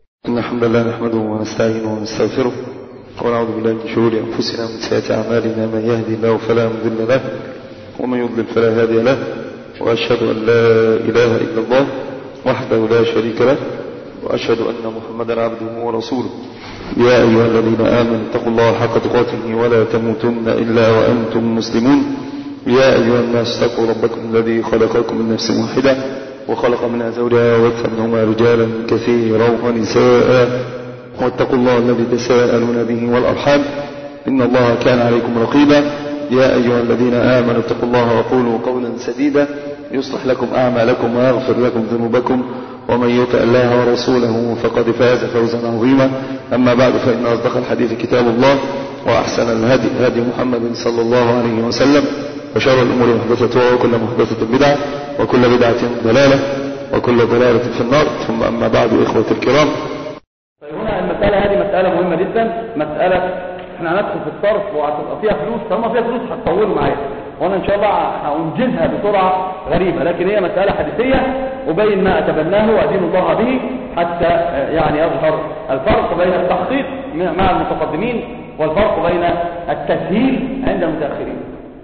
إن الحمد لله نحمده ونستعينه ونستغفره ونعوذ بالله من شرور أنفسنا ومن سيئات أعمالنا. من يهدي الله فلا مضل له ومن يضلل فلا هادي له، وأشهد أن لا إله إلا الله وحده لا شريك له، وأشهد أن محمدا عبده ورسوله. يا أيها الذين آمنوا اتقوا الله حق تقاته ولا تموتن إلا وأنتم مسلمون. يا أيها الناس اتقوا ربكم الذي خلقكم من نفس واحدة وخلق منها زوجها وبث منهما رجالا كثيرا ونساء، واتقوا الله الذي تساءلون به والأرحام إن الله كان عليكم رقيبا. يا أيها الذين آمنوا اتقوا الله وقولوا قولا سديدا يصلح لكم أعمالكم ويغفر لكم ذنوبكم، ومن يطع الله ورسوله فقد فاز فوزا عظيما. أما بعد، فإن أصدق الحديث كتاب الله، وأحسن الهدي هدي محمد صلى الله عليه وسلم، وشر الأمور محدثتها وكل محدثة بدعة وكل بدعة ضلالة وكل ضلالة في النار. ثم أما بعد، إخوة الكرام، هنا المسألة هذه مسألة مهمة جدا. مسألة احنا هندخل في الصرف وهتبقى فيها فلوس، طالما فيها فلوس هتطولوا معايا، وانا ان شاء الله هنجزها بسرعة غريبة، لكن هي مسألة حديثية أبين ما أتبناه وأدين الله به حتى يعني يظهر الفرق بين التحقيق مع المتقدمين والفرق بين التسهيل عند المتأخرين.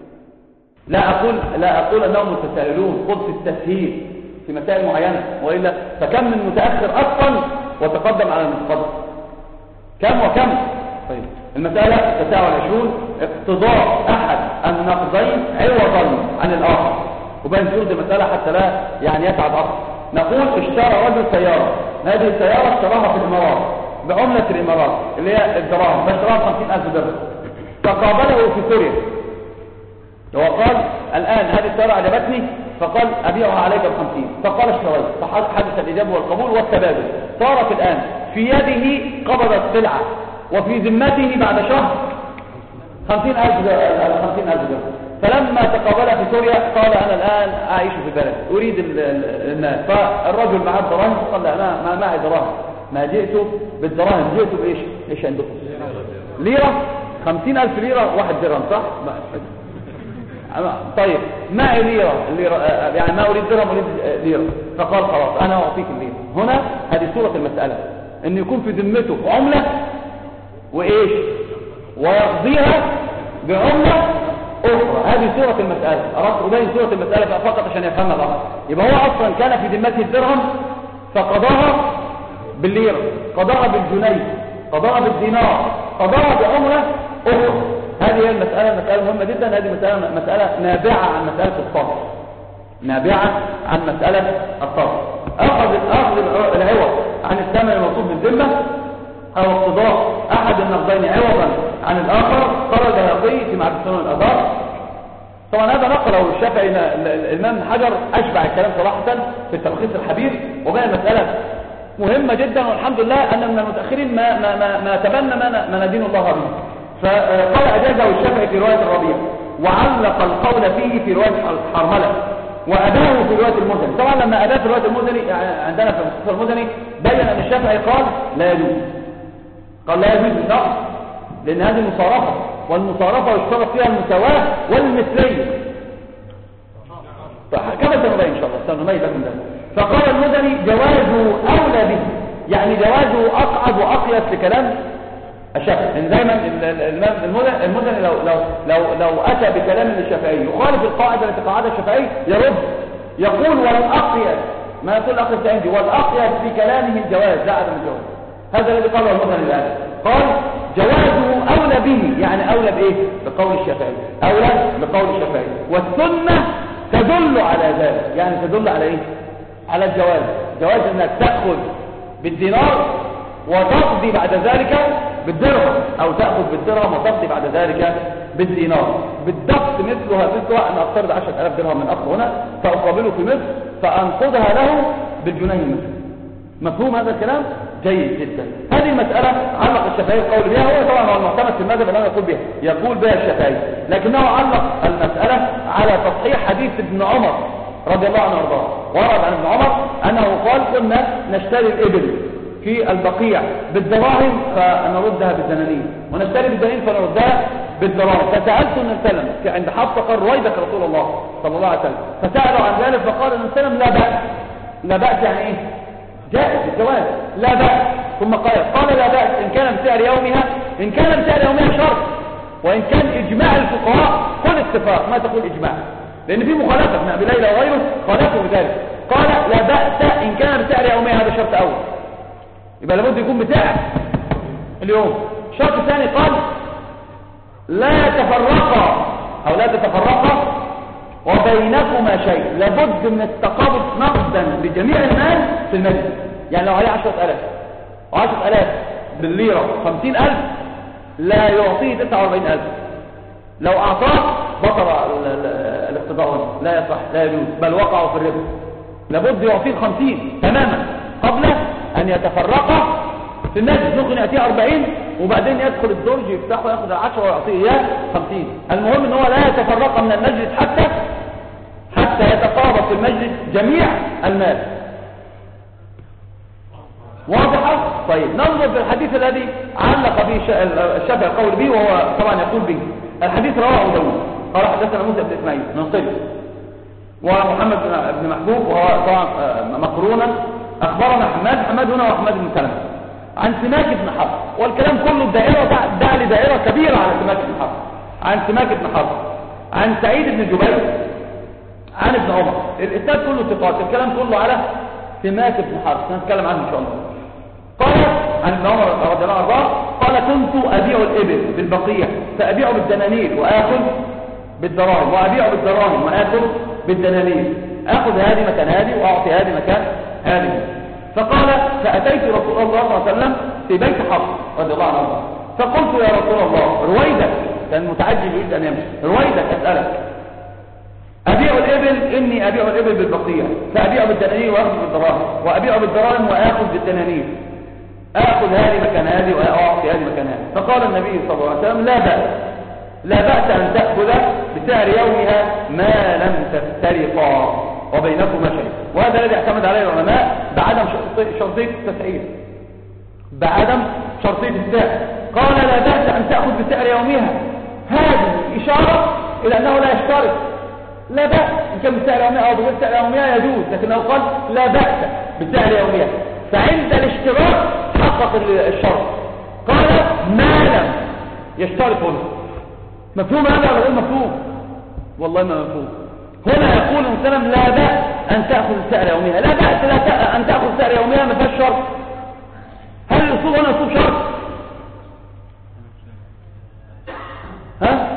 لا أقول أنهم متساهلون، قلت التسهيل في مسائل معينة، وإلا فكم من متأخر أصلا وتقدم على المتقدم، كم وكم. طيب، المسألة 29 اقتضاء أحد النقضين عوضا عن الآخر، وبين شروط المسألة حتى لا يعني يتعب أخر. نقول اشترى رجل سيارة، هذه السيارة اشتراها في الإمارات بعملة الإمارات اللي هي الدراهم، فاشتراها 50,000 درهم، فقابله في سوريا وقال الآن هذه السيارة عجبتني، فقال أبيعها عليك ب50، فقال اشتريت، فحدث الإجابة والقبول والتبادل. صارت الآن في يده قبضت سلعة وفي ذمته بعد شهر 50,000 درهم. فلما تقابل في سوريا قال أنا الآن أعيش في بلد أريد الناس، فالرجل معه الدراهم قال لا أنا ما معي دراهم، ما جئت بالدراهم، جئت بإيش؟ إيش عندكم؟ ليرة، 50,000 ليرة 1 درهم، صح؟ طيب معي ليرة يعني ما أريد درهم أريد ليرة، فقال خلاص أنا أعطيك الليرة. هنا هذه صورة المسألة، أن يكون في ذمته عملة وإيش ويقضيها بعملة أخرى. هذه صورة المسألة، أردت أبين صورة المسألة فقط عشان يفهمها الأخر. يبقى هو أصلا كان في ذمته الدرهم فقضاها بالليرة، قضاها بالجنيه، قضاها بالدينار، قضاها بعملة أخرى. هذه هي المسألة، مسألة مهمة جدا. هذه مسألة نابعة عن مسألة الصرف، نابعة عن مسألة الصرف. أخذ العوض عن الثمن الموصوف بالذمة، أو اقتضاء أحد النقدين عوضا عن الآخر. قال البيهقي في معرفة سنن الآثار. طبعا هذا نقله الشافعي، الإمام حجر أشبع الكلام صراحة في التلخيص الحبير، وبين المسألة مهمة جدا، والحمد لله أن من المتأخرين ما تبنى ما ندين الله به. فقال أجازه الشافعي في رواية الربيع، وعلق القول فيه في رواية الحرملة، وأباه في رواية المزني. طبعا لما أباه في رواية المزني عندنا في المختصر المزني بين أن الشافعي قال لا يجوز، قال لا يجوز بالنقص، لأن هذه مصارفة، والمصارفة يشترط فيها المساواة والمثلية، كما سنبين إن شاء الله سنبين لكم ذلك. فقال المزني جوازه أولى به، يعني جوازه أقعد وأقيس لكلام الشافعي. يعني دايما المزني لو أتى بكلام الشافعي يخالف القاعدة التي قاعدها الشافعي يرد، يقول والأقيس، ما يقول الأقيس عندي، والأقيس في كلامه الجواز لا عدم الجواز. هذا الذي قاله المزني الآن، قال جوازه أولى به، يعني أولى بإيه؟ بقول الشافعي، أولى بقول الشافعي. والسنة تدل على ذلك، يعني تدل على إيه؟ على الجواز، جواز أنك تأخذ بالدينار وتقضي بعد ذلك بالدرهم، أو تأخذ بالدرهم وتقضي بعد ذلك بالدينار. بالضبط مثلها أن أقترض 10,000 درهم من أخ هنا فأقابله في مصر فأنقذها له بالجنيه المصري. مفهوم هذا الكلام؟ جيد جدا. هذه المسألة علق الشافعي القول بها، هو طبعا هو المعتمد في المذهب الذي يقول بها الشافعي، لكنه علق المسألة على تصحيح حديث ابن عمر رضي الله عنه وارضاه. ورد عن ابن عمر أنه قال كنا نشتري الإبل في البقيع بالدراهم فنردها بالدنانير، ونشتري بالدنانير فنردها بالدراهم. فسألت النبي صلى الله عليه وسلم عند حفصة قال رويدك رسول الله صلى الله عليه وسلم، فسألوا عن ذلك فقال النبي صلى الله عليه وسلم لا بأس. لا بأس يعني ايه؟ جائز الجواز، لا بأس. ثم قال لا بأس إن كان بسعر يومها، إن كان بسعر يومها شرط، وإن كان إجماع الفقهاء قل اتفاق ما تقول إجماع، لأن في مخالفة ابن أبي ليلى وغيره خالفوا بذلك. قال لا بأس إن كان بسعر يومها، هذا شرط أول، يبقى لابد يكون بسعر اليوم. الشرط الثاني قال لا تفرقا أو لا تتفرقا وبينكما شيء، لابد من التقابض نقدا بجميع المال في المجلس. يعني لو عليه 10,000 و10,000 بالليرة 50,000 لا يعطيه 49,000، لو أعطاه بطل الاقتضاء، لا يصح لا يجوز، بل وقعوا في الربا. لابد يعطيه 50 تماما قبل أن يتفرقا في المجلس. ممكن يأتيه 40 وبعدين يدخل الدرج يفتحه ويأخذ 10 ويعطيه إياه 50. المهم ان هو لا يتفرق من المجلس حتى يتقابض في المجلس جميع المال. واضحة؟ طيب ننظر في الحديث الذي علق به الشافعي القول به، وهو طبعا يقول به. الحديث رواه أبو داود قال حدثنا موسى بن إسماعيل من صلب ومحمد بن محبوب، وهو طبعا مقرونا. أخبرنا حماد هنا وحماد بن سلمة عن سماك بن حرب، والكلام كله الدائرة دع لدائرة كبيرة على سماك بن حرب. عن سماك بن حرب عن سعيد بن جبير عن ابن عمر. الإسناد كله ثقات، الكلام كله على سماك بن حرب، سنتكلم عنه إن شاء الله. قال عن ابن عمر رضي الله عنه قال كنت أبيع الإبل بالبقية فأبيع بالدنانير وآكل بالدراهم، وأبيع بالدراهم وآكل بالدنانير، آخذ هذه مكان هذه وأعطي هذه مكان هذه. فقال فأتيت رسول الله صلى الله عليه وسلم في بيت حفص رضي الله عنه، فقلت يا رسول الله رويدك، كان متعجب يريد أن يمشي، رويدك أسألك أبيع الإبل، إني أبيع الإبل بالبقية فأبيع بالدنانير وأخذ بالدراهم، وأبيع بالدراهم وآخذ بالدنانير، آخذ هذه مكان هذه وأعطي هذه مكان هذه. فقال النبي صلى الله عليه وسلم لا بأس أن تأخذ بسعر يومها ما لم تفترقا وبينكما شيء. وهذا الذي اعتمد عليه العلماء بعدم شرطية التسعير، بعدم شرطية السعر. قال لا بأس أن تأخذ بسعر يومها، هذه إشارة إلى أنه لا يشترط، لا بأس إن كان بسعر يومها أو بغير سعر يومها يجوز، لكنه قال لا بأس بسعر يومها، فعند الاشتراط حقق الشرط. قال ما لم يشترط هنا. مفهوم هذا ولا غير مفهوم؟ والله ما مفهوم. هنا يقول المسلم لا بأس أن تأخذ سعر يومها، لا بأس أن تأخذ سعر يومها، ما فيهاش شرط. هل الأصول هنا أصول شرط؟ ها؟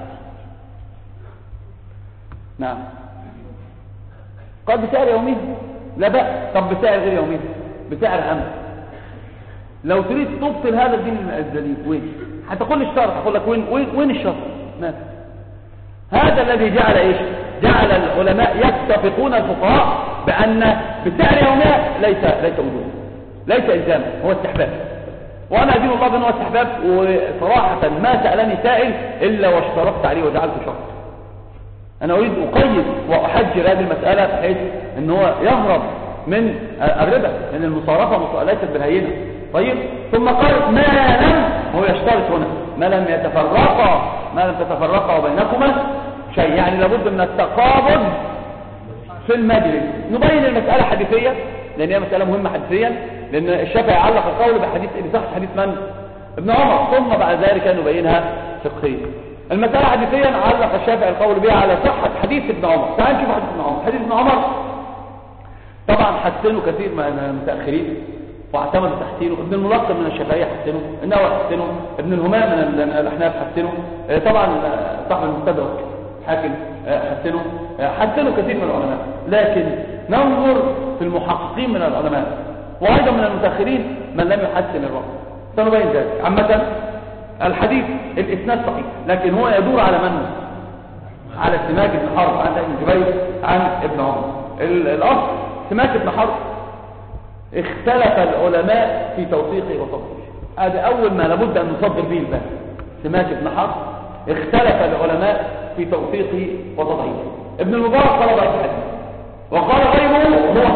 نعم. قال بسعر يومها لا بأس. طب بسعر غير يومها، بسعر أمس، لو تريد تبطل هذا الدين الدليل وين؟ هتقول لي الشرط، هقول لك وين الشرط؟ ما هذا الذي جعل ايش؟ جعل العلماء يتفقون الفقهاء بأن بسعر يومها ليس وجوب، ليس إلزام، هو استحباب. وأنا أدين الله بأنه استحباب، وصراحة ما سألني سائل إلا واشترطت عليه وجعلته شرط. أنا أريد أقيد وأحجر هذه المسألة بحيث أن هو يهرب من الربا، لأن المصارفة ليست بالهينة. طيب ثم قال ما لم، هو يشترط هنا ما لم تتفرقا وبينكما شيء، يعني لابد من التقابض في المجلس. نبين المسألة حديثية لأن هي مسألة مهمة حديثيا، لأن الشافعي علق القول بصحة حديث من؟ ابن عمر، ثم بعد ذلك نبينها فقهيا. المسألة حديثيا علق الشافعي القول بها على صحة حديث ابن عمر. تعال نشوف حديث ابن عمر. حديث ابن عمر طبعا حسنه كثير من المتأخرين واعتمد تحسينه، ابن الملقب من الشافعية حسنه، النووي حسنه، ابن الهمام من الأحناف حسنه، طبعا صاحب المستدرك حاكم حسنه كثير من العلماء. لكن ننظر في المحققين من العلماء وأيضا من المتأخرين من لم يحسن الرأي، سنبين ذلك. عامة الحديث الإسناد صحيح، لكن هو يدور على من؟ على سماك بن حرب عن ابن جبير عن ابن عمر. الأصل سماك بن حرب اختلف العلماء في توثيقه وتضعيفه، هذا أول ما لابد أن نصدر به الباب. سماك بن حرب اختلف العلماء في توثيقه وتضعيفه. ابن المبارك قال ضعيف الحديث، وقال غيره هو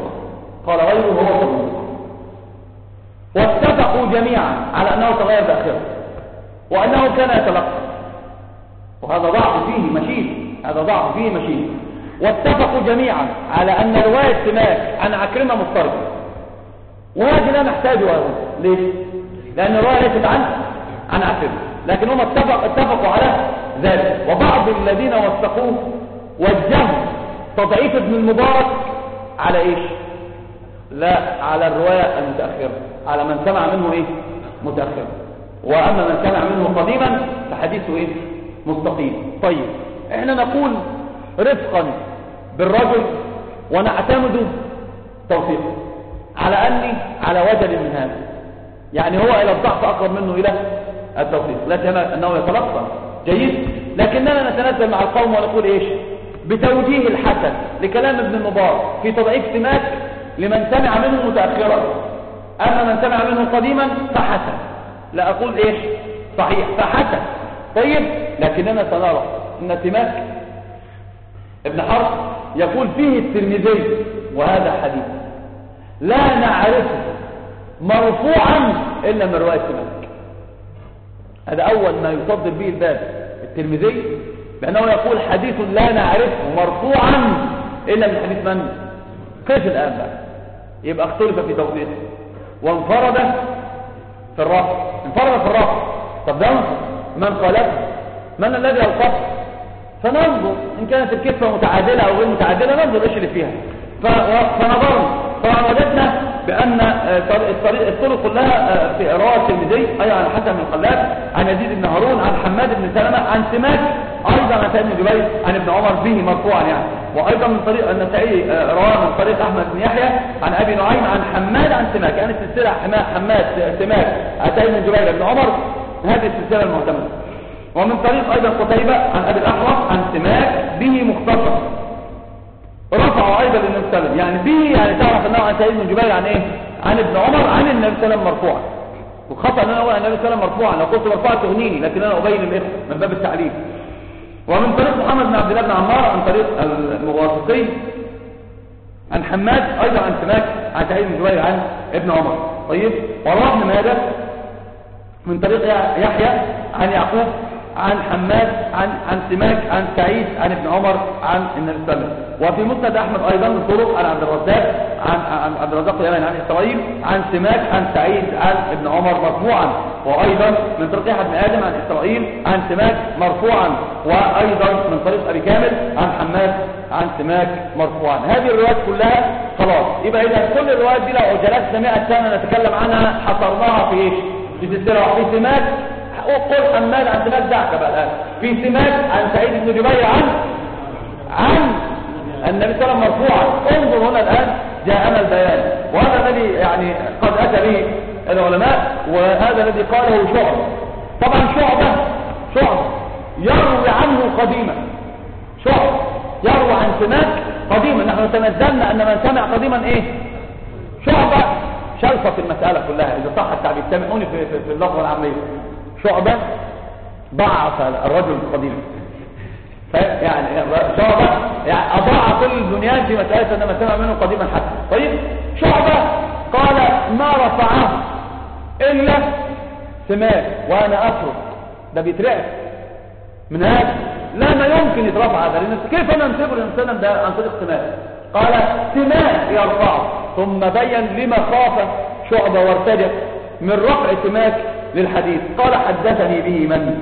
صدوق، واتفقوا جميعا على أنه تغير بآخره وأنه كان يتلقى، وهذا ضعف فيه مشين. واتفقوا جميعا على أن رواية سماك عن عكرمة مضطربة، وهذه لا نحتاجها هنا. ليه؟ لأن الرواية ليست عن عفر، لكن هم اتفقوا على ذلك. وبعض الذين وثقوه وجهوا تضعيف ابن المبارك على ايش؟ لا على الرواية المتأخرة، على من سمع منه ايه؟ متأخرا. وأما من سمع منه قديما فحديثه ايه؟ مستقيم. طيب احنا نقول رفقا بالرجل ونعتمد توثيقه على أني على وجل من هذا، يعني هو إلى الضعف أقرب منه إلى التوثيق، لكن أنه يتلقى جيد. لكننا نتنزل مع القوم ونقول إيش؟ بتوجيه الحسن لكلام ابن المبارك في تضعيف سماك لمن سمع منه متأخرا، أما من سمع منه قديما فحسن، لا أقول إيش؟ صحيح فحسن. طيب لكننا سنرى أن سماك ابن حرب يقول فيه الترمذي وهذا حديث لا نعرفه مرفوعا إلا من رواية سماك. هذا أول ما يصدر به الباب الترمذي، بأنه يقول حديث لا نعرفه مرفوعا إلا من حديث من؟ كيف الآن بقى؟ يبقى اختلف في توثيقه وانفرد في الرفع. انفرد في الرفع، طب ده من قاله؟ من الذي أوقفه؟ فننظر إن كانت الكفة متعادلة أو غير متعادلة، ننظر إيش اللي فيها. فنظرنا طبعا وجدنا بأن الطرق كلها في رواية الترمذي أي عن حسن بن الخلاب عن يزيد بن هارون عن حماد بن سلمة عن سماك أيضا عن سعيد بن جبير عن ابن عمر به مرفوعا يعني. وأيضا من طريق النسائي رواه من طريق أحمد بن يحيى عن أبي نعيم عن حماد عن سماك، يعني السلسلة حماد سماك سعيد بن جبير ابن عمر، هذه السلسلة المعتمدة. ومن طريق أيضا قتيبة عن أبي الأحوص عن سماك به مختصر رفعوا أيضا للنبي صلى الله عليه وسلم، يعني به يعني تعرف أنه عن سعيد بن جبير عن إيه؟ عن ابن عمر عن النبي صلى الله عليه وسلم مرفوعا. وخطأ أن أنا أقول عن النبي صلى الله عليه وسلم مرفوعا، لو قلت مرفوعا تغنيني، لكن أنا أبين الإثم من باب التعليم. ومن طريق محمد بن عبد الله بن عمار عن طريق المغافقي عن حماد أيضا عن سماك عن سعيد بن جبير عن ابن عمر. طيب ورواه ابن ماجه من طريق يحيى عن يعقوب عن حماد عن سماك عن سعيد عن ابن عمر عن النبي صلى الله عليه وسلم. وفي مسند احمد ايضا من طرق عن عبد الرزاق عن عبد الرزاق اليماني عن اسرائيل عن سماك عن سعيد عن ابن عمر مرفوعا. وايضا من طريق يحيى بن ادم عن اسرائيل عن سماك مرفوعا. وايضا من طريق ابي كامل عن حماد عن سماك مرفوعا. هذه الروايات كلها خلاص. يبقى اذا كل الروايات دي لو جلسنا 100 سنه نتكلم عنها حصرناها في ايش؟ في سلسله في سماك. وقل حماد عن سماك دعك بقى الآن في سماك عن سعيد بن جبير عن النبي صلى الله عليه وسلم مرفوعا. انظر هنا الآن جاءنا البيان، وهذا الذي يعني قد أتى به العلماء، وهذا الذي قاله شعبة. طبعا شعبة يروي عنه قديما، شعبة يروي عن سماك قديما. نحن تنزلنا أن من سمع قديما إيه؟ شعبة شلفة في المسألة كلها إذا صح التعبير، سامعوني في اللفظة العامية. شعبة ضعف الرجل القديم، يعني شعبة يعني أضاع كل البنيان في مسألة أنما سمع منه قديما حتى. طيب شعبة قال ما رفعه إلا سماك وأنا أفرق، ده بيترعب من هذا، لا ما يمكن يترفع هذا، لأن كيف ننسبه للإنسان ده عن طريق سماك؟ قال سماك يرفعه، ثم بين لما خاف شعبة وارتجع من رفع سماك للحديث. قال حدثني به من؟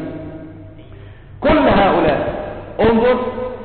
كل هؤلاء. انظر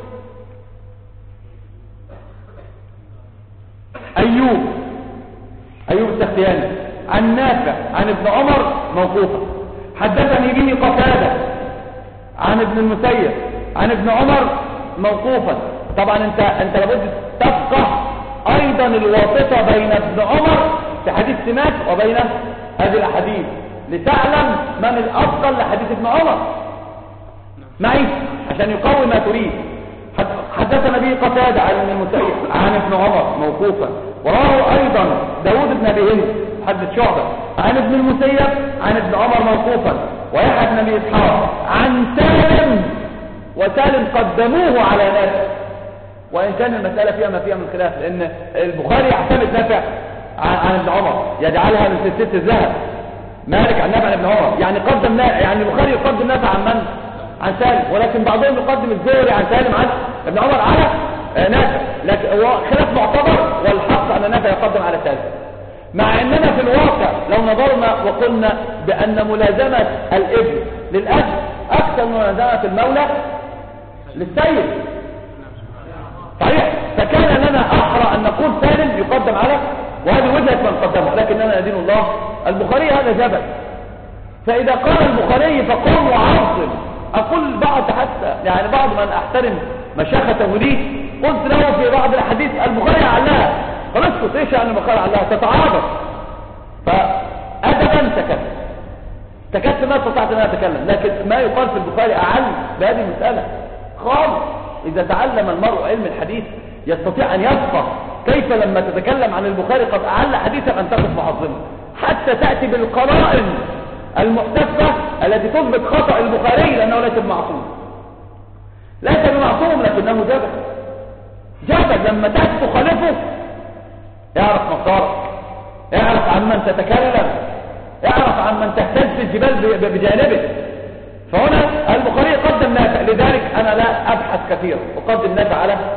أيوب السختياني عن نافع عن ابن عمر موقوفا. حدثني به قتادة عن ابن المسيب عن ابن عمر موقوفا. طبعا انت لابد تفقه ايضا الواسطة بين ابن عمر في حديث سماك وبين هذه الاحاديث لتعلم من الافضل لحديث ابن عمر معي عشان يقوي ما تريد. حدثنا به قتادة عن ابن المسيب عن ابن عمر موقوفا. ورواه ايضا داود بن ابي هند حدث شعبة عن ابن المسيب عن ابن عمر موقوفا. ويحيى بن ابي اسحاق عن سالم، وسالم قدموه على نافع، وان كان المسألة فيها ما فيها من خلاف، لان البخاري يعتمد نافع عن ابن عمر يجعلها من سلسلة الذهب، مالك عن نافع عن ابن عمر، يعني قدم يعني البخاري يقدم نافع عن من؟ عن سالم، ولكن بعضهم يقدم الزهري عن سالم عن ابن عمر على نافع، لكن هو خلاف معتبر، والحق ان نافع يقدم على سالم. مع أننا في الواقع لو نظرنا وقلنا بأن ملازمة الابن للأب أكثر من ملازمة المولى للسيد صحيح. فكان لنا أحرى أن نقول سالم يقدم على، وهذه وجهة من قدمه، لكننا ندين الله. البخاري هذا جبل، فإذا قال البخاري فقوم وعظم. أقول بعض حتى يعني بعض من أحترم مشاخته لي قلت له في بعض الحديث البخاري علها، خلصت ايش يعني البخاري علها؟ تتعاضد. فأدبا تكلم ما استطعت ان اتكلم، لكن ما يقال في البخاري أعل بهذه المسألة خالص. إذا تعلم المرء علم الحديث يستطيع أن يفقه كيف لما تتكلم عن البخاري قد أعل حديثا أن تقف معظمه، حتى تأتي بالقرائن المحتفة التي تثبت خطأ البخاري، لأنه ليس بمعصوم، ليس بمعصوم، لكنه جبل لما تأتي تخالفه يعرف مقارك، يعرف عن من تتكلم، يعرف عن من تهتز الجبال بجانبه. فهنا البخاري قدم نافع، لذلك أنا لا أبحث كثيرا، أقدم نافع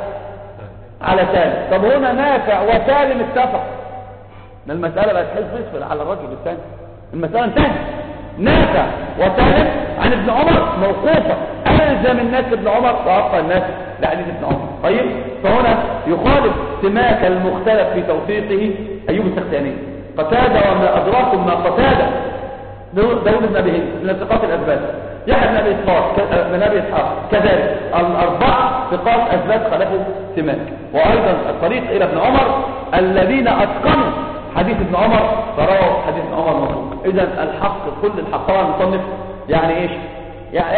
على سالم. طب هنا نافع وسالم اتفق، المسألة بقت حزب على الرجل الثاني، المسألة انتهت. نافع وسالم عن ابن عمر موقوفة، ألزم الناس ابن عمر وأبقى الناس لحديث ابن عمر. طيب فهنا يخالف سماك المختلف في توثيقه أيوب السختياني. قتادة وما أدراكم ما قتادة، داود بن أبي هند من ثقات الأثبات، يحيى بن أبي إسحاق كذلك، الأربعة ثقات أثبات خلفوا سماك. وأيضا الطريق إلى ابن عمر الذين أتقنوا حديث ابن عمر فرووا حديث ابن عمر مطلوب. إذن الحق كل الحقائق المصنف يعني إيش؟ يعني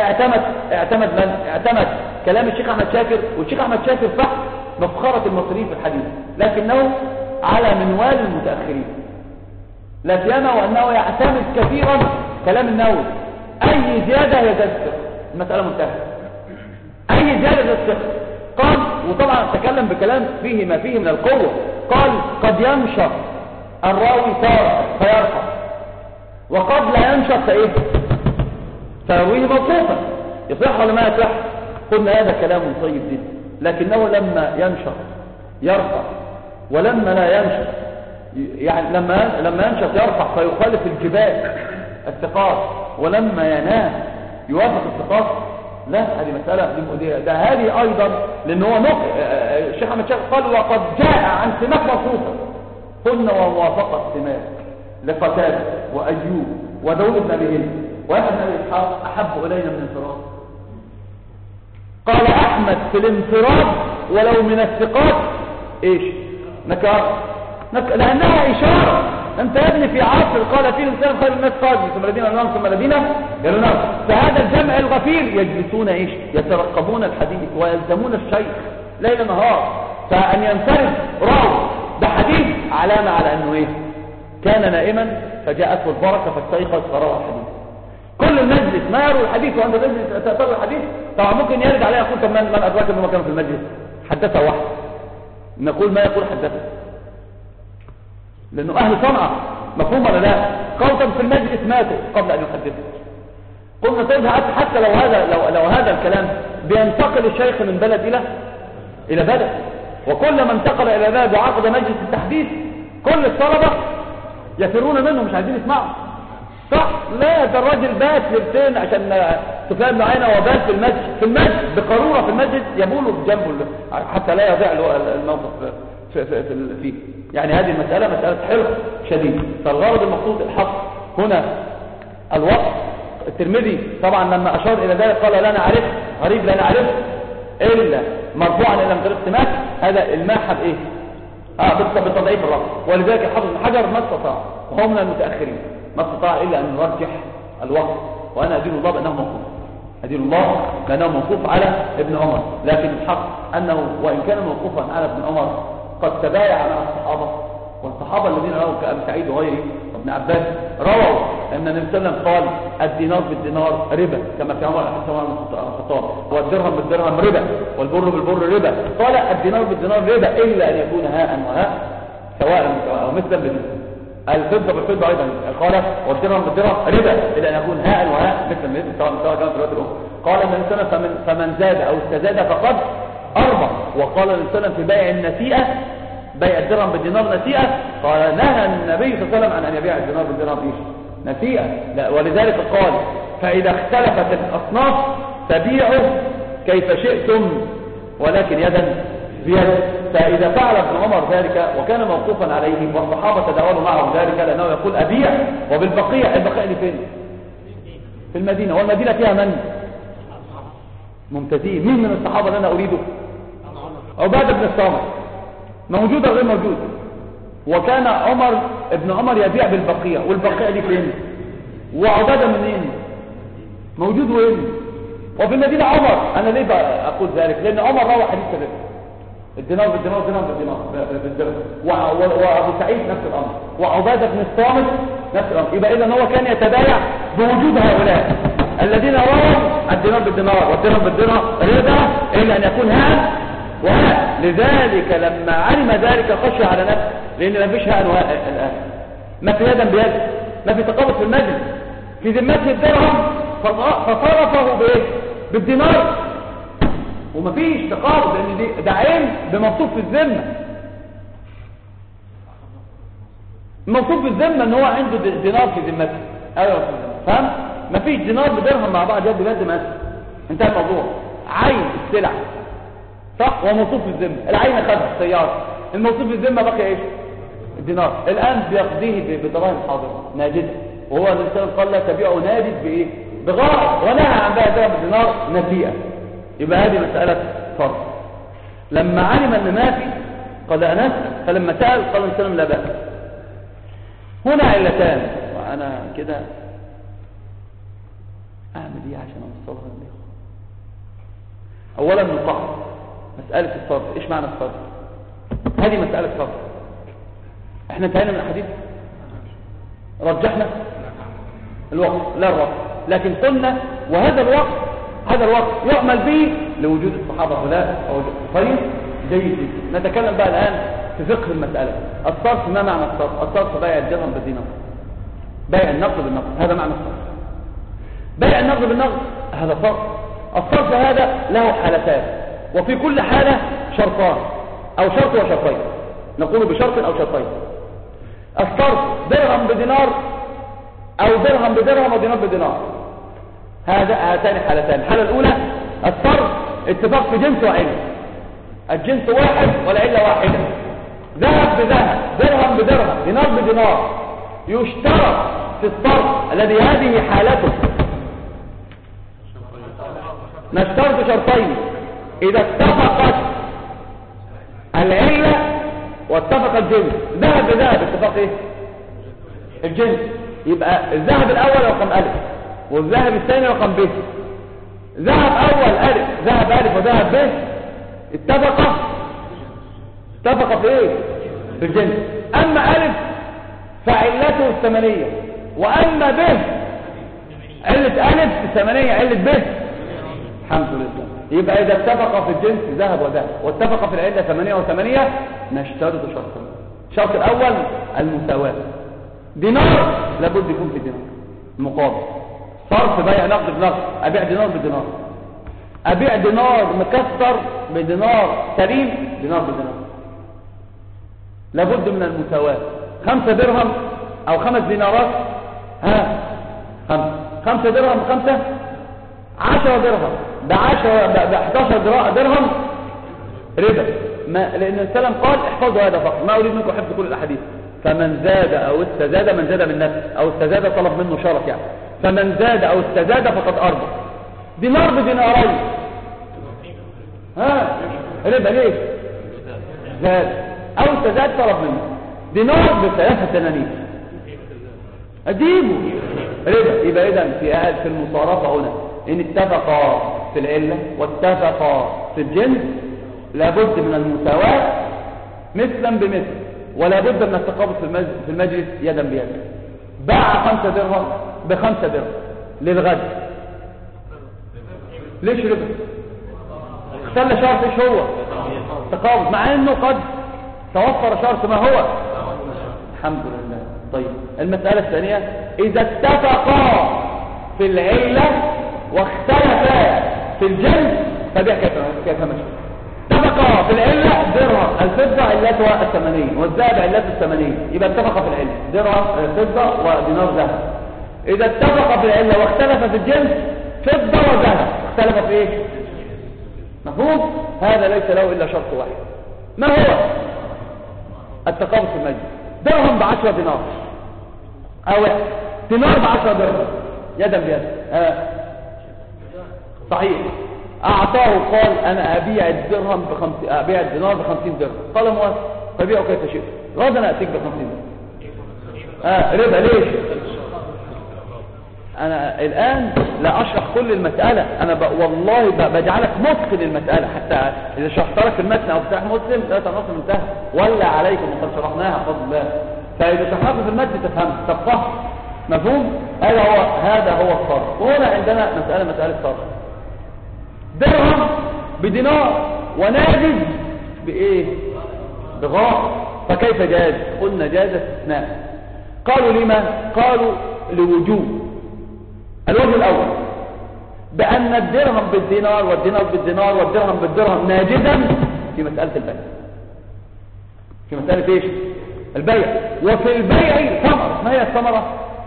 اعتمد كلام الشيخ أحمد شاكر، والشيخ أحمد شاكر صح مفخرة المصريين في الحديث، لكنه على منوال المتأخرين، لا سيما وأنه يعتمد كثيرا كلام النووي. أي زيادة يزدك المسألة منتهى، أي زيادة يزدك. قال، وطبعا تكلم بكلام فيه ما فيه من القوة، قال قد ينشط الراوي تارة فيرفع، وقد لا ينشط فإيه فيرويه موقوفا. يصح ولا ما يصح؟ قلنا هذا كلام طيب جدا، لكنه لما ينشط يرفع، ولما لا ينشط يعني لما ينشط يرفع فيخالف الجبال الثقات، ولما ينام يوافق الثقات. لا، هذه مسألة ده هذه أيضا، لأن هو الشيخ أحمد شاكر قال وقد جاء عن سماك مخصوصا، قلنا وموافقة سماك لقتادة وأيوب وداود بن أبي هند ويحيى بن أبي إسحاق أحب إلينا من الانفراد. قال أحمد في الانفراد ولو من الثقات إيش؟ نكار، لأنها إشارة. أنت يا ابني في عصر قال فيه الإنسان خير الناس قادم ثم الذين أمام ثم الذين يلونهم، فهذا الجمع الغفير يجلسون إيش؟ يترقبون الحديث ويلزمون الشيخ ليل نهار. فأن ينفرد راوي بحديث علامة على أنه إيه؟ كان نائما فجاءته البركة فاستيقظ فروى الحديث. كل المجلس ما يروي الحديث وأنت تجلس تروي الحديث، طبعا ممكن يرد عليه يقول طب من أدراك أنه كانوا في المجلس؟ حدثه واحد، نقول ما يقول حدثه، لأنه أهل صنعة، مفهوم ولا لا؟ قوطا في المجلس ماتوا قبل أن يحدثوا. قلنا طيب حتى لو هذا الكلام بينتقل الشيخ من بلد إلى بلد، وكل من انتقل إلى بلد وعقد مجلس التحديث كل الطلبة يفرون منه، مش عايزين يسمعوا. صح؟ لا، ده الراجل بات ليلتين عشان سفيان بن عيينة وبات في المسجد بقارورة في المسجد يبولوا جنبه حتى لا يضيع الموقف فيه. يعني هذه المسألة مسألة حرص شديد. فالغرض المقصود الحق هنا الوقت. الترمذي طبعا لما أشار إلى ذلك قال لا نعرف غريب لا نعرف إلا مرفوعا إلى مدرسة سماك، هذا الماحة بإيه؟ بتضعيف الرأس. ولذلك الحافظ بن حجر ما استطاع، وهو من المتأخرين، ما استطاع إلا أن يرجح الوقت. وأنا أدين الله بأنه موقوف، أدين الله بأنه موقوف على ابن عمر، لكن الحق أنه وإن كان موقوفا على ابن عمر قد تبايع مع الصحابة، والصحابة الذين رووا كأبي سعيد وغيره وابن عباس رووا أن النبي صلى الله عليه وسلم قال الدينار بالدينار ربا، كما في عمر بن الخطاب، والدرهم بالدرهم ربا، والبر بالبر ربا. قال الدينار بالدينار ربا إلا أن يكون هاء وهاء سواء أو مثلا بمثل. الفضة بالفضة أيضا قال والدرهم بالدرهم ربا إلا أن يكون هاء وهاء مثل بمثل، سواء كانت الروايات الأخرى. قال النبي صلى الله عليه وسلم فمن زاد أو استزاد فقد أربع. وقال النبي صلى الله عليه وسلم في بيع النسيئة بيع الدرهم بالدينار نسيئة؟ قال نهى النبي صلى الله عليه وسلم عن أن يبيع الدينار بالدرهم إيش؟ نسيئة. لا، ولذلك قال فإذا اختلفت الأصناف فبيعوا كيف شئتم ولكن يدا بيد. فإذا فعل ابن عمر ذلك وكان موقوفا عليه والصحابة تداولوا معه ذلك لأنه يقول أبيع وبالبقية، البقية دي فين؟ في المدينة، والمدينة فيها من؟ ممتازين. مين من الصحابة اللي أنا أريده؟ عبادة بن الصامت، موجود أو غير موجود؟ وكان ابن عمر يبيع بالبقية، والبقية دي فين؟ وعبادة منين؟ موجود وين؟ وفي المدينة عمر. أنا ليه بقى أقول ذلك؟ لأن عمر روى حديث كذلك، الدينار بالدينار والدرهم بالدرهم، وأبو سعيد نفس الأمر، وعبادة بن الصامت نفس الأمر. يبقى إذا هو كان يتبايع بوجود هؤلاء الذين رووا الدينار بالدينار والدرهم بالدرهم ربا إلا أن يكون هذا وهذا. لذلك لما علم ذلك خشى على نفسه، لأن ما فيش هان الآن، ما في يدا بيد، ما في تقابض في المجلس، في ذمته الدرهم فصرفه بايه؟ بالدينار، وما فيش تقابض لأن ده عين بموصوف في الذمة، موصوف في الذمة ان هو عنده دينار في ذمته. ايوه فاهم؟ ما فيش دينار بدرهم مع بعض يد بيد مثلا، انتهى الموضوع. عين السلع صح وموصوف في الذمة، العين خدها السيارة، الموصوف في الذمة بقي ايش؟ الدينار. الان بيقضيه بدراهم حاضرة ناجدة، وهو الانسان قال لا تبيعه ناجد بايه؟ بغار، ونهى عن بيع درهم الدينار نسيئة. يبقى هذه مسألة فرض. لما علم ان ما في قال أنس، فلما سأل قال السلام لا بأس. هنا علتان، وأنا كده أعمل إيه عشان أوصلها للإخوة؟ أولا نقاط مسألة الصرف. إيش معنى الصرف؟ هذه مسألة صرف. إحنا انتهينا من الحديث، رجحنا الوقت لا الوقت، لكن قلنا وهذا الوقت يعمل به لوجود الصحابة هؤلاء أو طيب جيد جدا. نتكلم بقى الآن في فقه المسألة. الصرف، ما معنى الصرف؟ الصرف بيع الدرهم بالدينار، بيع النقد بالنقد، هذا معنى الصرف. بيع النقد بالنقد هذا صرف. الصرف هذا له حالتان، وفي كل حالة شرطان أو شرط وشرطين، نقول بشرط أو شرطين. الصرف درهم بدينار أو درهم بدرهم ودينار بدينار، هاتان حالتان. الحالة الأولى الصرف اتفاق في جنس وعلة، الجنس واحد والعلة واحدة، ذهب بذهب، درهم بدرهم، دينار بدينار. يشترط في الصرف الذي هذه حالته نشترط شرطين: إذا اتفقت العلة واتفق الجنس. ذهب بذهب اتفاق ايه؟ الجنس. يبقى الذهب الأول رقم ألف، والذهب الثاني رقم ب. ذهب أول ألف، ذهب ألف وذهب ب، اتفق في ايه؟ في الجنس. أما ألف فعلته الثمنية، وأما ب علة ألف الثمنية، علة ب الحمد لله. يبقى إذا اتفق في الجنس ذهب وذهب واتفق في العلة ثمانية وثمانية نشترط شرطين. الشرط الأول المساواة، دينار لابد يكون في دينار مقابل. صرف بيع نقد بنقد، أبيع دينار بدينار، أبيع دينار مكسر بدينار سليم، دينار بدينار، لابد من المساواة. 5 درهم أو 5 دينارات، خمسة درهم 5 10 درهم، ب 11 درهم ربا. لأن السلام قال احفظوا هذا فقط، ما أريد منكم حفظ كل الأحاديث. فمن زاد أو استزاد، من زاد من نفسه أو استزاد طلب منه شرط يعني، فمن زاد أو استزاد فقد أربح. دينار بدينارين ربا ليه؟ زاد أو استزاد طلب منه. دينار ب3 دنانير أجيبه ربا. يبقى إذن في المصارفة هنا إن اتفقا في العلة واتفقا في الجنس لابد من المساواة مثلا بمثل، ولا بد من التقابض في المجلس يدا بيد. باع 5 درهم ب5 درهم للغد، ليش ربا؟ اختل شرط ايش هو؟ تقابض، مع انه قد توفر شرط ما هو الحمد لله. طيب المسألة الثانية: إذا اتفقا في العلة واختلفا في الجنس فبيع كيف مشي. اتفق في العلة درهم، الفضة علتها الثمنية والذهب علته الثمنية، يبقى اتفق في العلة درهم فضة ودينار ذهب. إذا اتفق في العلة واختلف في الجنس فضة وذهب، اختلف في ايه؟ مفهوم؟ هذا ليس له إلا شرط واحد، ما هو؟ التقابض في المجلس. درهم ب10 دينار أو دينار ب10 درهم يدا بيد. صحيح. أعطاه قال أنا أبيع الدرهم أبيع الدينار ب50 درهم، قال موافق، فبيعه كيف شئت، غدا أنا أتيك ب50 درهم. ربا ليش؟ أنا الآن لا أشرح كل المسألة، أنا والله بجعلك متقن المسألة، حتى إذا شرحت لك المتن أو بتاع مسلم لا تنص منتهى ولا عليكم وقد شرحناها بفضل الله، فإذا شرحت في المتن تفهم تفقه. مفهوم؟ هذا هو الصرف. وهنا عندنا مسألة صرف. درهم بدينار وناجز بإيه؟ بغاء، فكيف جاز؟ قلنا جاز استثناء. قالوا لما؟ قالوا لوجوب. الوجه الأول بأن الدرهم بالدينار والدينار بالدينار والدرهم بالدرهم ناجزا في مسألة البيع، في مسألة ايش؟ البيع. وفي البيع ثمرة. ما هي الثمرة؟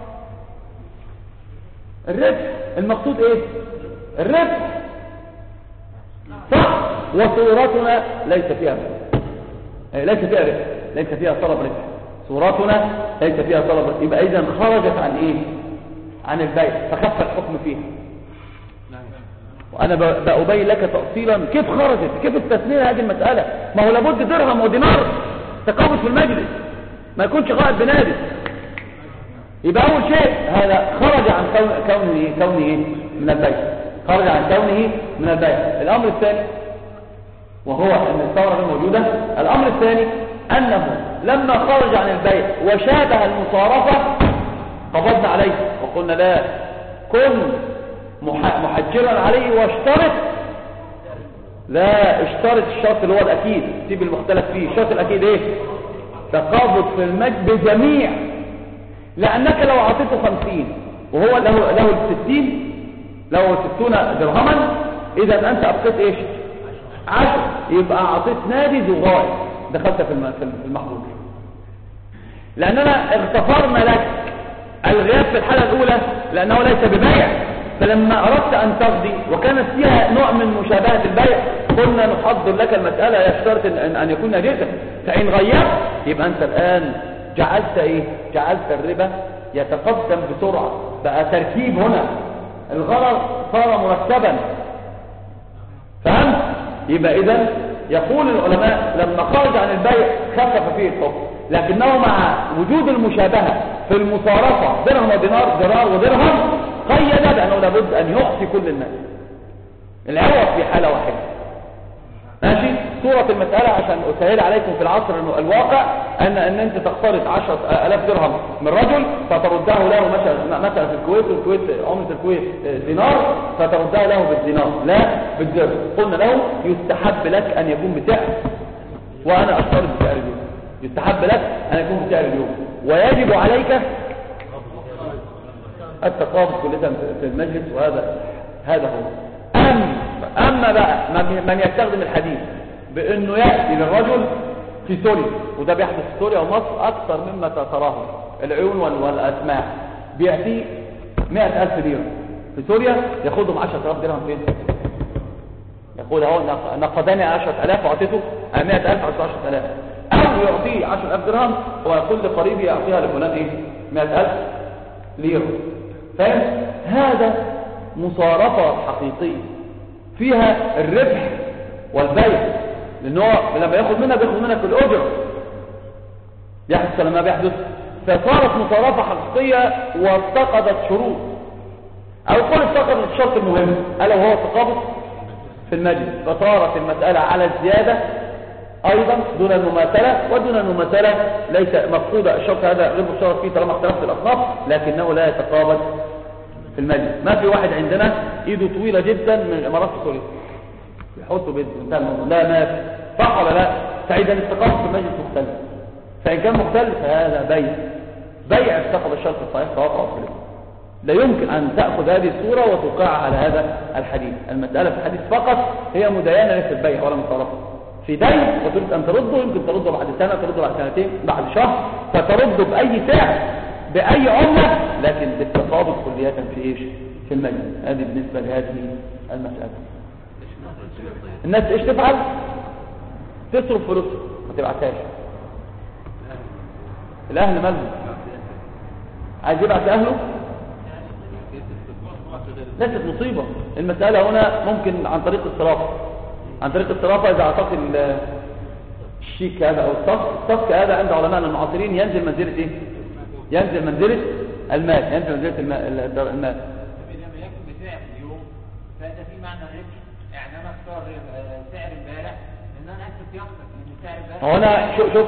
الربح. المقصود ايه؟ الربح، صح؟ وصورتنا ليس فيها ربح، ليس فيها ربح، ليس فيها طلب ربح. صورتنا ليس فيها طلب ربح، يبقى اذا خرجت عن ايه؟ عن البيع، فخف الحكم فيها. وانا بأبين لك تفصيلا كيف خرجت، كيف استثنينا هذه المسألة. ما هو لابد درهم ودينار تقابض في المجلس، ما يكونش قائد بنادي. يبقى اول شيء هذا خرج عن كونه من البيع، خرج عن كونه من البيع. الامر الثاني وهو ان الثورة غير موجودة. الامر الثاني انه لما خرج عن البيع وشابه المصارفة قبضنا عليه وقلنا لا، كن محجرا عليه واشترط، لا اشترط الشرط اللي هو الاكيد، سيب المختلف فيه. الشرط الاكيد ايه؟ تقابض في المجد بجميع، لانك لو اعطيته 50 وهو له 60 له 60 درهما، اذا انت ابقيت ايش؟ 10، يبقى اعطيت نادي وغاية، دخلت في المحظوظ، لاننا اغتفرنا لك الغياب في الحالة الاولى لانه ليس ببيع. فلما اردت ان تقضي وكانت فيها نوع من مشابهة البيع قلنا نحضر لك المسألة يشترط ان يكون ناجزا، فان غيرت يبقى انت الان جعلت ايه؟ جعلت الربا يتقدم بسرعة، بقى تركيب هنا، الغرض صار مرتبا. فهمت؟ يبقى اذا يقول العلماء لما خرج عن البيع خفف فيه الحكم، لكنه مع وجود المشابهة في المصارفة درهم ودينار، دينار ودرهم، قيد بأنه لابد أن يعطي كل الناس العوض في حالة واحدة. ماشي؟ صورة المسألة عشان أسهل عليكم في العصر الواقع أن أنت تقترض 10,000 درهم من رجل فتردها له مثلا في الكويت، والكويت عملة الكويت دينار، فتردها له بالدينار لا بالدرهم. قلنا له يستحب لك أن يكون بسعر وأنا أشترط بسعر اليوم، يستحب لك أن يكون بسعر اليوم، ويجب عليك التقابض كلها في المجلس. وهذا هو. أما بقى من يستخدم الحديث بأنه يأتي للرجل في سوريا، وده بيحدث في سوريا ومصر أكثر مما تراه العيون والأسماع، بيأتي 100,000 ليرة في سوريا ياخدهم 10,000 درهم فين؟ يقول اهو نقداني 10,000 وأعطيته 100,000 على 10,000، أو يعطيه 10,000 درهم ويقول لقريبي يعطيها لفلان ايه؟ 100,000 ليرة. فاهم؟ هذا مصارفة حقيقية فيها الربح والبيع، لأنه لما ياخد منك بياخد منك الأجر، يحدث لما بيحدث. فصارت مصارفة حقيقية وافتقدت شروط، أو قل افتقدت الشرط المهم ألا وهو التقابض في المجلس، فصارت المسألة على الزيادة أيضا دون المماثلة، ودون المماثلة ليس مفقودة. الشرط هذا غير مشترط فيه طالما اختلفت الأصناف، لكنه لا يتقابض في المجلس. ما في واحد عندنا ايده طويلة جدا من الامارات السورية يحطه بيده انتهى الموضوع، لا ما في، صح ولا لا؟ فإذا التقابض في المجلس مختلف، فإن كان مختلف فهذا بيع افتقد الشرط الصحيح فوقع في الاسم. لا يمكن أن تأخذ هذه الصورة وتوقع على هذا الحديث. المسألة في الحديث فقط هي مداينة ليس البيع ولا مصارفة. في دين وتريد أن ترده، يمكن ترده بعد سنة، ترده بعد سنتين، بعد شهر، فترده بأي سعر بأي عملة، لكن بالتفاضل كلية في إيش؟ في المجلس. هذه بالنسبة لهذه المسألة. الناس إيش تفعل؟ تصرف فلوس ما تبعتهاش. الأهل مالهم عايز يبعت أهله، ليست مصيبة. المسألة هنا ممكن عن طريق الصرافة، عن طريق الصرافة. إذا أعطاك الشيك هذا أو الصفق هذا عند علماء المعاصرين ينزل منزلة إيه؟ ينزل منزلة المال، ينزل منزلة المال. لما يكون بسعر اليوم فده في معنى الربح. يعني أنا أختار سعر امبارح إن أنا أكتب في أختك لأن سعر امبارح. هو أنا شوف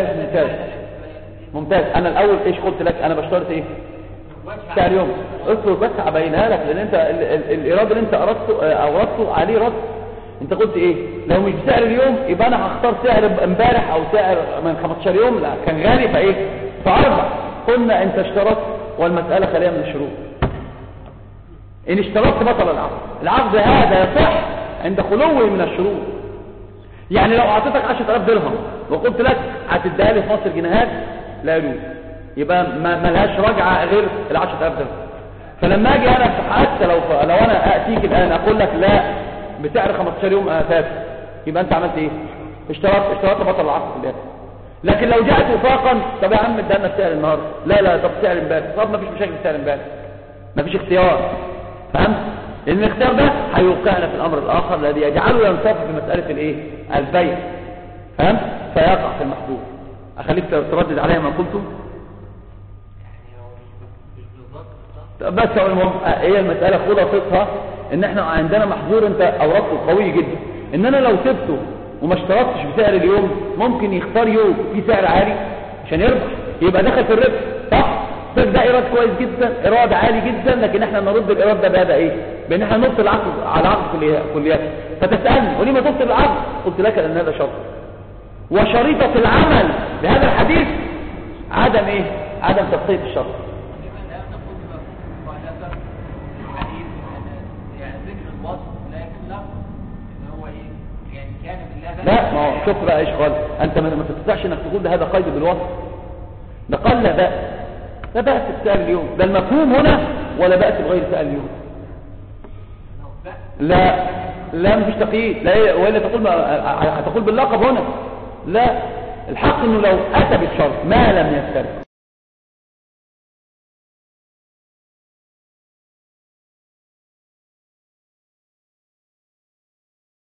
ممتاز. أنا الأول إيش قلت لك؟ أنا بشترط إيه؟ سعر يوم. اذكر بس هبينها لك، لأن أنت الإيراد اللي أنت أوردته عليه رد. أنت قلت إيه؟ لو مش بسعر اليوم يبقى أنا هختار سعر امبارح أو سعر من 15 يوم، لا كان غالي فإيه؟ فأربع. قلنا أنت اشترطت والمسألة خالية من الشروط. إن اشترطت بطل العقد. العقد هذا يصح عند خلوه من الشروط. يعني لو أعطيتك 10,000 درهم وقلت لك هتديها لي في مصر جنيهات، لا يجوز، يبقى ما لهاش رجعة غير 10,000 درهم. فلما أجي أنا حتى لو أنا أتيك الآن أقول لك لا بسعر 15 يوم أساس، يبقى أنت عملت إيه؟ اشترطت بطل العقد في الآخر. لكن لو جاءت وفاقا، طب يا عم ادانا بسعر النهارده، لا طب سعر امبارح، طب ما فيش مشاكل بسعر امبارح، ما فيش اختيار. فهمت؟ لان الاختيار ده هيوقعنا في الامر الاخر الذي يجعله ينصرف في مساله الايه؟ البيع. فهمت؟ فيقع في المحظور. اخليك تردد عليا ما قلته. بس هو المهم هي المساله خلاصتها ان احنا عندنا محظور انت اوردته قوي جدا، ان انا لو سبته وما اشترطتش بسعر اليوم ممكن يختار يوم في سعر عالي عشان يربح، يبقى دخل في الربح. صح؟ ده ايراد كويس جدا، ايراد عالي جدا، لكن احنا نرد الايراد ده بهذا ايه؟ بان احنا نبطل العقد على العقد كليات. فتسالني وليه ما تبطل العقد؟ قلت لك لان هذا شرط، وشريطه العمل بهذا الحديث عدم ايه؟ عدم تبطيل الشرط. لا، ما هو شوف بقى ايش قال. انت ما تستطيعش انك تقول ده هذا قيد بالوصف، ده قال لا بأس، لا بأس بسعر اليوم، ده المفهوم هنا، ولا بأس بغير سعر اليوم. لا مفيش تقييد، لا ولا تقول باللقب هنا. لا، الحق انه لو اتى بالشرط ما لم يفترق